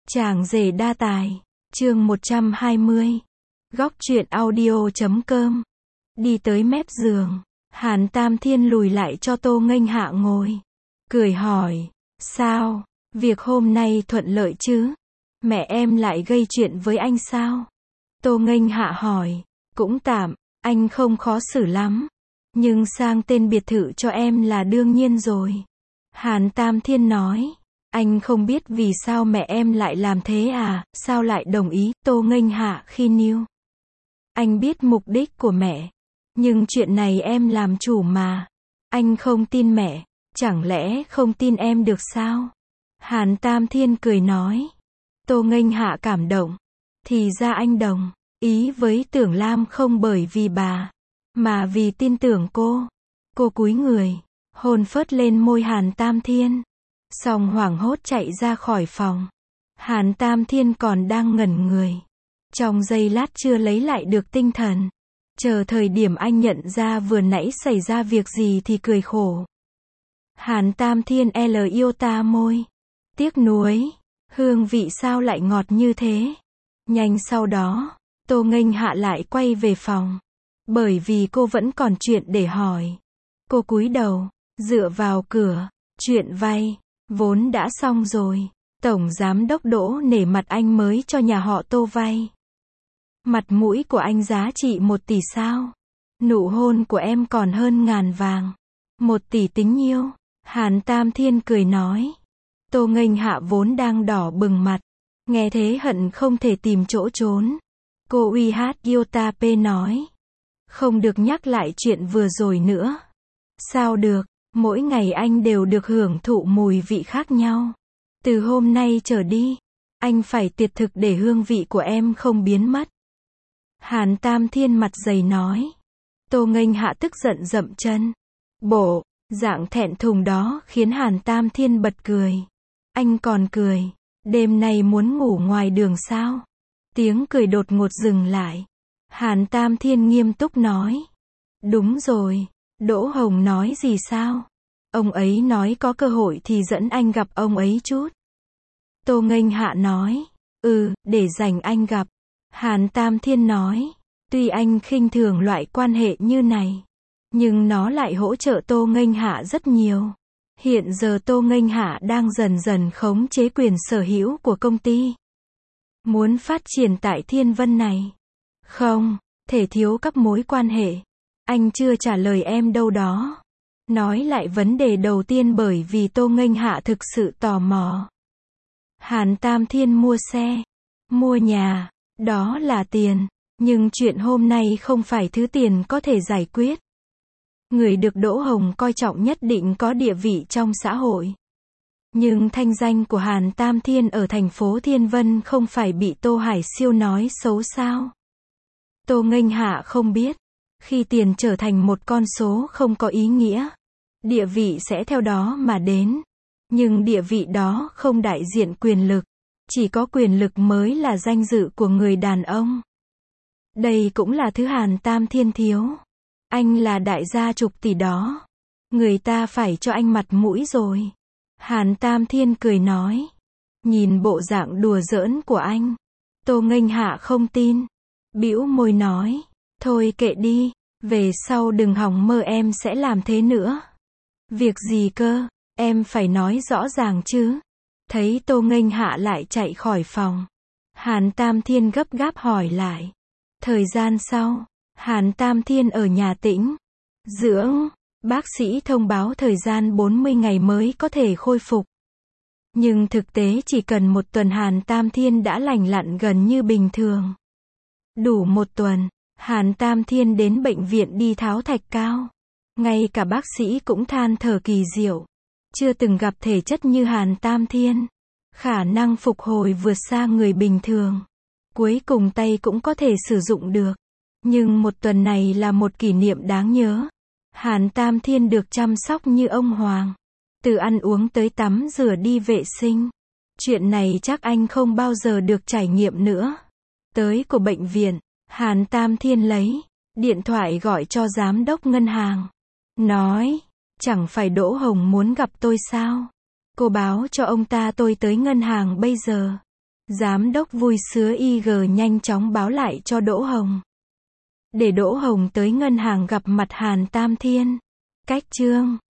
Chàng rể đa tài, chương 120. Góc truyện audio.com. Đi tới mép giường, Hàn Tam Thiên lùi lại cho Tô Nghênh Hạ ngồi. Cười hỏi, sao, việc hôm nay thuận lợi chứ? Mẹ em lại gây chuyện với anh sao? Tô Nghênh Hạ hỏi, cũng tạm, anh không khó xử lắm. Nhưng sang tên biệt thự cho em là đương nhiên rồi. Hàn Tam Thiên nói. Anh không biết vì sao mẹ em lại làm thế à, sao lại đồng ý, Tô Nghênh Hạ khi níu. Anh biết mục đích của mẹ, nhưng chuyện này em làm chủ mà. Anh không tin mẹ, chẳng lẽ không tin em được sao? Hàn Tam Thiên cười nói. Tô Nghênh Hạ cảm động. Thì ra anh đồng ý với Tưởng Lam không bởi vì bà, mà vì tin tưởng cô. Cô cúi người, hôn phớt lên môi Hàn Tam Thiên. Xong hoảng hốt chạy ra khỏi phòng. Hàn Tam Thiên còn đang ngẩn người. Trong giây lát chưa lấy lại được tinh thần. Chờ thời điểm anh nhận ra vừa nãy xảy ra việc gì thì cười khổ. Hàn Tam Thiên yêu ta môi. Tiếc nuối. Hương vị sao lại ngọt như thế? Nhanh sau đó, Tô Nghênh Hạ lại quay về phòng. Bởi vì cô vẫn còn chuyện để hỏi. Cô cúi đầu, dựa vào cửa. Chuyện vay vốn đã xong rồi. Tổng giám đốc Đỗ nể mặt anh mới cho nhà họ Tô vay. Mặt mũi của anh giá trị 1 tỷ sao? Nụ hôn của em còn hơn ngàn vàng. 1 tỷ tính nhiêu? Hàn Tam Thiên cười nói. Tô Nghênh Hạ vốn đang đỏ bừng mặt. Nghe thế hận không thể tìm chỗ trốn. Cô uy hát Yota P nói. Không được nhắc lại chuyện vừa rồi nữa. Sao được? Mỗi ngày anh đều được hưởng thụ mùi vị khác nhau. Từ hôm nay trở đi, anh phải tiệt thực để hương vị của em không biến mất. Hàn Tam Thiên mặt dày nói. Tô Nghênh Hạ tức giận dậm chân. Bộ dạng thẹn thùng đó khiến Hàn Tam Thiên bật cười. Anh còn cười. Đêm nay muốn ngủ ngoài đường sao? Tiếng cười đột ngột dừng lại. Hàn Tam Thiên nghiêm túc nói. Đúng rồi. Đỗ Hồng nói gì sao? Ông ấy nói có cơ hội thì dẫn anh gặp ông ấy chút. Tô Nghênh Hạ nói. Để dành anh gặp. Hàn Tam Thiên nói. Tuy anh khinh thường loại quan hệ như này, nhưng nó lại hỗ trợ Tô Nghênh Hạ rất nhiều. Hiện giờ Tô Nghênh Hạ đang dần dần khống chế quyền sở hữu của công ty. Muốn phát triển tại Thiên Vân này. Không thể thiếu các mối quan hệ. Anh chưa trả lời em đâu đó. Nói lại vấn đề đầu tiên bởi vì Tô Nghênh Hạ thực sự tò mò. Hàn Tam Thiên mua xe, mua nhà, đó là tiền. Nhưng chuyện hôm nay không phải thứ tiền có thể giải quyết. Người được Đỗ Hồng coi trọng nhất định có địa vị trong xã hội. Nhưng thanh danh của Hàn Tam Thiên ở thành phố Thiên Vân không phải bị Tô Hải Siêu nói xấu sao? Tô Nghênh Hạ không biết. Khi tiền trở thành một con số không có ý nghĩa, địa vị sẽ theo đó mà đến. Nhưng địa vị đó không đại diện quyền lực. Chỉ có quyền lực mới là danh dự của người đàn ông. Đây cũng là thứ Hàn Tam Thiên thiếu. Anh là đại gia chục tỷ đó. Người ta phải cho anh mặt mũi rồi. Hàn Tam Thiên cười nói. Nhìn bộ dạng đùa giỡn của anh, Tô Nghênh Hạ không tin. Bĩu môi nói. Thôi kệ đi. Về sau đừng hòng mơ em sẽ làm thế nữa. Việc gì cơ? Em phải nói rõ ràng chứ. Thấy Tô Nghênh Hạ lại chạy khỏi phòng, Hàn Tam Thiên gấp gáp hỏi lại. Thời gian sau, Hàn Tam Thiên ở nhà tĩnh dưỡng. Bác sĩ thông báo thời gian 40 ngày mới có thể khôi phục. Nhưng thực tế chỉ cần 1 tuần Hàn Tam Thiên đã lành lặn gần như bình thường. Đủ 1 tuần, Hàn Tam Thiên đến bệnh viện đi tháo thạch cao. Ngay cả bác sĩ cũng than thở kỳ diệu. Chưa từng gặp thể chất như Hàn Tam Thiên. Khả năng phục hồi vượt xa người bình thường. Cuối cùng tay cũng có thể sử dụng được. Nhưng 1 tuần này là một kỷ niệm đáng nhớ. Hàn Tam Thiên được chăm sóc như ông hoàng. Từ ăn uống tới tắm rửa đi vệ sinh. Chuyện này chắc anh không bao giờ được trải nghiệm nữa. Tới của bệnh viện, Hàn Tam Thiên lấy điện thoại gọi cho giám đốc ngân hàng. Nói, chẳng phải Đỗ Hồng muốn gặp tôi sao? Cô báo cho ông ta tôi tới ngân hàng bây giờ. Giám đốc vui sứa IG nhanh chóng báo lại cho Đỗ Hồng. Để Đỗ Hồng tới ngân hàng gặp mặt Hàn Tam Thiên. Cách chương